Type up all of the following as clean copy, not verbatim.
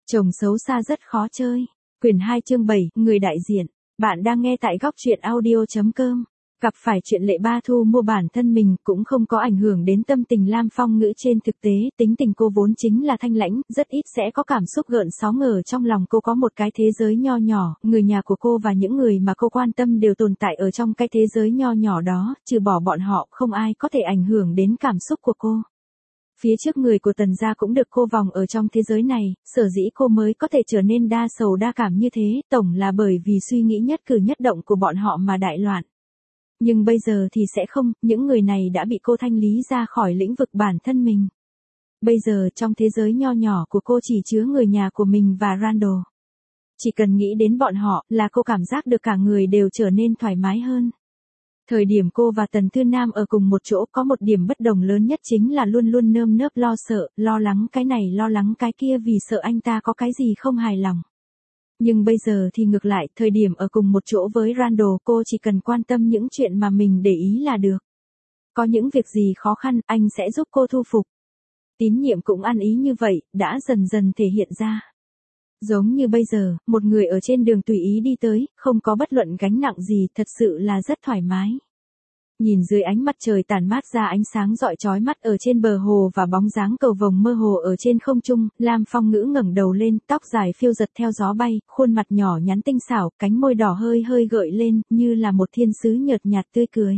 Chồng xấu xa rất khó chơi. Quyển 2 chương 7, người đại diện. Bạn đang nghe tại góc truyện audio.com. Gặp phải chuyện Lệ Ba Thu mua bản thân mình cũng không có ảnh hưởng đến tâm tình Lam Phong Ngữ. Trên thực tế, tính tình cô vốn chính là thanh lãnh, rất ít sẽ có cảm xúc gợn sóng. Ở trong lòng cô có một cái thế giới nho nhỏ, người nhà của cô và những người mà cô quan tâm đều tồn tại ở trong cái thế giới nho nhỏ đó, trừ bỏ bọn họ, không ai có thể ảnh hưởng đến cảm xúc của cô. Phía trước người của Tần gia cũng được cô vòng ở trong thế giới này, sở dĩ cô mới có thể trở nên đa sầu đa cảm như thế, tổng là bởi vì suy nghĩ nhất cử nhất động của bọn họ mà đại loạn. Nhưng bây giờ thì sẽ không, những người này đã bị cô thanh lý ra khỏi lĩnh vực bản thân mình. Bây giờ trong thế giới nho nhỏ của cô chỉ chứa người nhà của mình và Randall. Chỉ cần nghĩ đến bọn họ là cô cảm giác được cả người đều trở nên thoải mái hơn. Thời điểm cô và Tần Thư Nam ở cùng một chỗ có một điểm bất đồng lớn nhất chính là luôn luôn nơm nớp lo sợ, lo lắng cái này lo lắng cái kia vì sợ anh ta có cái gì không hài lòng. Nhưng bây giờ thì ngược lại, thời điểm ở cùng một chỗ với Randall cô chỉ cần quan tâm những chuyện mà mình để ý là được. Có những việc gì khó khăn, anh sẽ giúp cô thu phục. Tín nhiệm cũng ăn ý như vậy, đã dần dần thể hiện ra. Giống như bây giờ, một người ở trên đường tùy ý đi tới, không có bất luận gánh nặng gì, thật sự là rất thoải mái. Nhìn dưới ánh mặt trời tản mát ra ánh sáng rọi chói mắt ở trên bờ hồ và bóng dáng cầu vồng mơ hồ ở trên không trung, Lam Phong Ngữ ngẩng đầu lên, tóc dài phiêu giật theo gió bay, khuôn mặt nhỏ nhắn tinh xảo, cánh môi đỏ hơi hơi gợi lên, như là một thiên sứ nhợt nhạt tươi cười.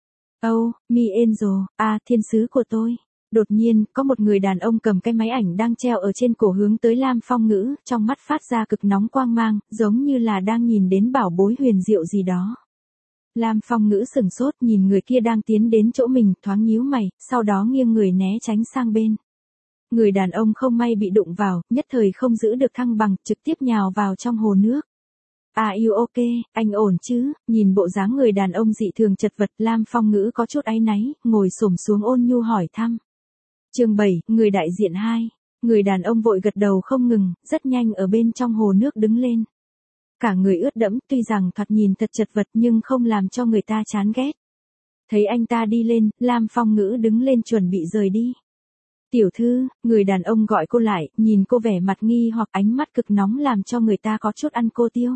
Oh, mi angel, thiên sứ của tôi. Đột nhiên, có một người đàn ông cầm cái máy ảnh đang treo ở trên cổ hướng tới Lam Phong Ngữ, trong mắt phát ra cực nóng quang mang, giống như là đang nhìn đến bảo bối huyền diệu gì đó. Lam Phong Ngữ sửng sốt nhìn người kia đang tiến đến chỗ mình, thoáng nhíu mày, sau đó nghiêng người né tránh sang bên. Người đàn ông không may bị đụng vào, nhất thời không giữ được thăng bằng, trực tiếp nhào vào trong hồ nước. Are you okay, anh ổn chứ? Nhìn bộ dáng người đàn ông dị thường chật vật, Lam Phong Ngữ có chút áy náy, ngồi xổm xuống ôn nhu hỏi thăm. Chương 7, người đại diện 2. Người đàn ông vội gật đầu không ngừng, rất nhanh ở bên trong hồ nước đứng lên. Cả người ướt đẫm, tuy rằng thoạt nhìn thật chật vật nhưng không làm cho người ta chán ghét. Thấy anh ta đi lên, Lam Phong Ngữ đứng lên chuẩn bị rời đi. Tiểu thư, người đàn ông gọi cô lại, nhìn cô vẻ mặt nghi hoặc ánh mắt cực nóng làm cho người ta có chút ăn cô tiêu.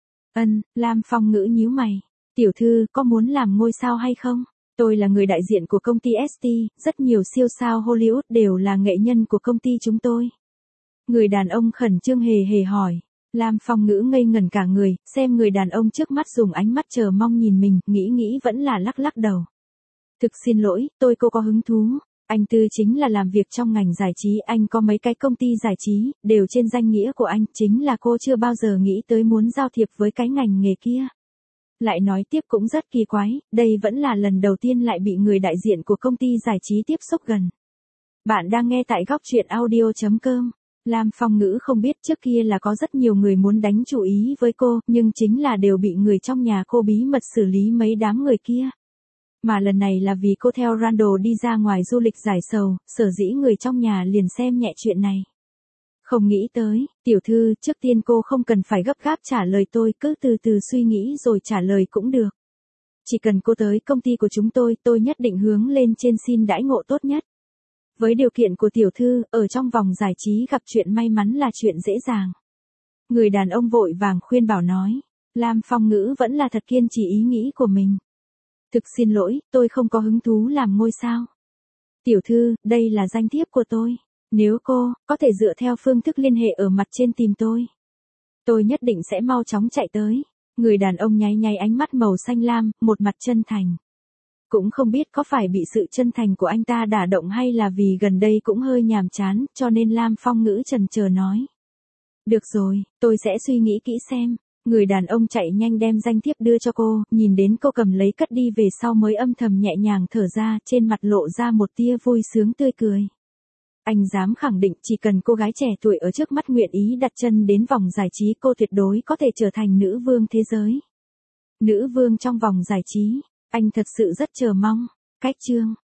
Lam Phong Ngữ nhíu mày. Tiểu thư, có muốn làm ngôi sao hay không? Tôi là người đại diện của công ty ST, rất nhiều siêu sao Hollywood đều là nghệ nhân của công ty chúng tôi. Người đàn ông khẩn trương hề hề hỏi. Lam Phong Ngữ ngây ngẩn cả người, xem người đàn ông trước mắt dùng ánh mắt chờ mong nhìn mình, nghĩ vẫn là lắc lắc đầu. Thực xin lỗi, cô có hứng thú. Anh Tư chính là làm việc trong ngành giải trí, anh có mấy cái công ty giải trí, đều trên danh nghĩa của anh, chính là cô chưa bao giờ nghĩ tới muốn giao thiệp với cái ngành nghề kia. Lại nói tiếp cũng rất kỳ quái, đây vẫn là lần đầu tiên lại bị người đại diện của công ty giải trí tiếp xúc gần. Bạn đang nghe tại góc truyện audio.com. Lam Phong Ngữ không biết trước kia là có rất nhiều người muốn đánh chủ ý với cô, nhưng chính là đều bị người trong nhà cô bí mật xử lý mấy đám người kia. Mà lần này là vì cô theo Randall đi ra ngoài du lịch giải sầu, sở dĩ người trong nhà liền xem nhẹ chuyện này. Không nghĩ tới, tiểu thư, trước tiên cô không cần phải gấp gáp trả lời tôi, cứ từ từ suy nghĩ rồi trả lời cũng được. Chỉ cần cô tới công ty của chúng tôi nhất định hướng lên trên xin đãi ngộ tốt nhất. Với điều kiện của tiểu thư, ở trong vòng giải trí gặp chuyện may mắn là chuyện dễ dàng. Người đàn ông vội vàng khuyên bảo nói. Lam Phong Ngữ vẫn là thật kiên trì ý nghĩ của mình. Thực xin lỗi, tôi không có hứng thú làm ngôi sao. Tiểu thư, đây là danh thiếp của tôi. Nếu cô có thể dựa theo phương thức liên hệ ở mặt trên tìm tôi nhất định sẽ mau chóng chạy tới. Người đàn ông nháy nháy ánh mắt màu xanh lam, một mặt chân thành. Cũng không biết có phải bị sự chân thành của anh ta đả động hay là vì gần đây cũng hơi nhàm chán, cho nên Lam Phong Ngữ chần chờ nói. Được rồi, tôi sẽ suy nghĩ kỹ xem. Người đàn ông chạy nhanh đem danh thiếp đưa cho cô, nhìn đến cô cầm lấy cất đi về sau mới âm thầm nhẹ nhàng thở ra, trên mặt lộ ra một tia vui sướng tươi cười. Anh dám khẳng định chỉ cần cô gái trẻ tuổi ở trước mắt nguyện ý đặt chân đến vòng giải trí cô tuyệt đối có thể trở thành nữ vương thế giới. Nữ vương trong vòng giải trí, anh thật sự rất chờ mong. Cách chương